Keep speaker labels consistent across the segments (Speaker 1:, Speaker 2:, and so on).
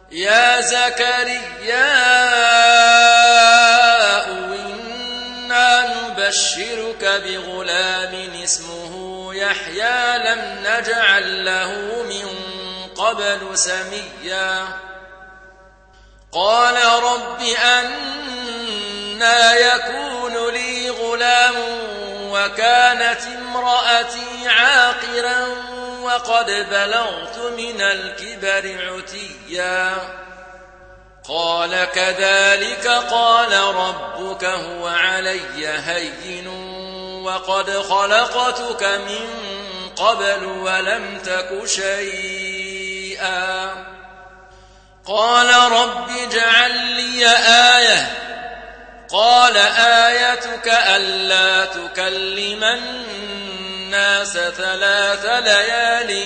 Speaker 1: يا زكريا إنا نبشرك بغلام اسمه يحيى لم نجعل له من قبل سميا قال رب أنى يكون لي غلام وكانت امرأتي عاقرا وقد بلغت من الكبر عتيا قال كذلك قال ربك هو علي هين وقد خلقتك من قبل ولم تك شيئا قال رب اجعل لي آية قال آيتك ألا تكلم الناس 3 ليال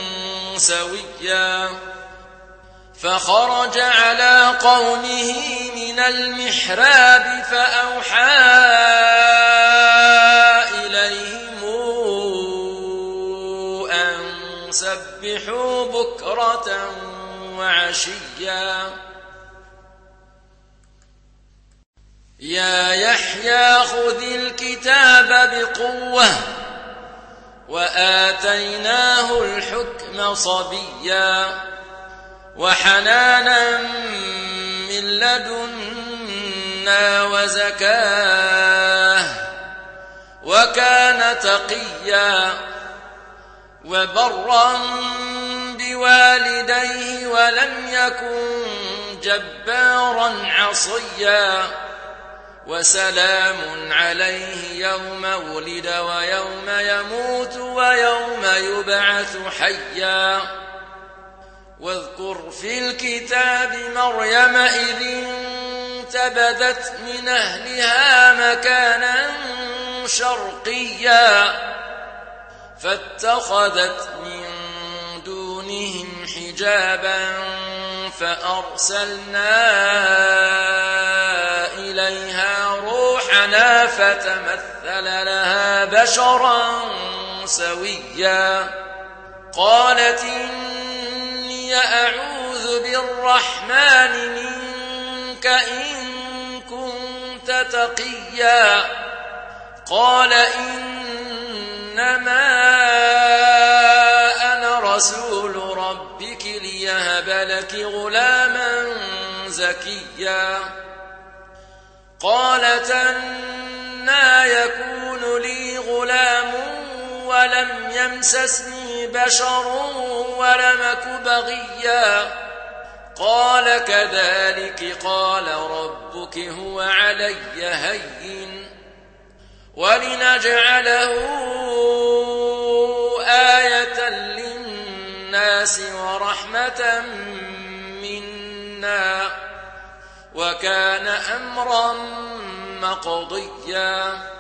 Speaker 1: سويا فخرج على قومه من المحراب فأوحى إليهم أن سبحوا بكرة وعشيا يا يحيى خذ الكتاب بقوة وآتيناه الحكم صبيا وحنانا من لدنا وزكاه وكان تقيا وبرا بوالديه ولم يكن جبارا عصيا وسلام عليه يوم ولد ويوم يموت ويوم يبعث حيا واذكر في الكتاب مريم إذ انتبذت من أهلها مكانا شرقيا فاتخذت من دونهم حجابا فأرسلنا إليها روحنا فتمثل لها بشرا سويا قالت إني أعوذ بالرحمن منك إن كنت تقيا قال إنما أنا رسول ربك ليهب لك غلاما زكيا قالت أنى يكون لي غلام ولم يمسسني بشر ولم أك بغيا قال كذلك قال ربك هو علي هين ولنجعله آية للناس ورحمة منا وكان أمرا مقضيا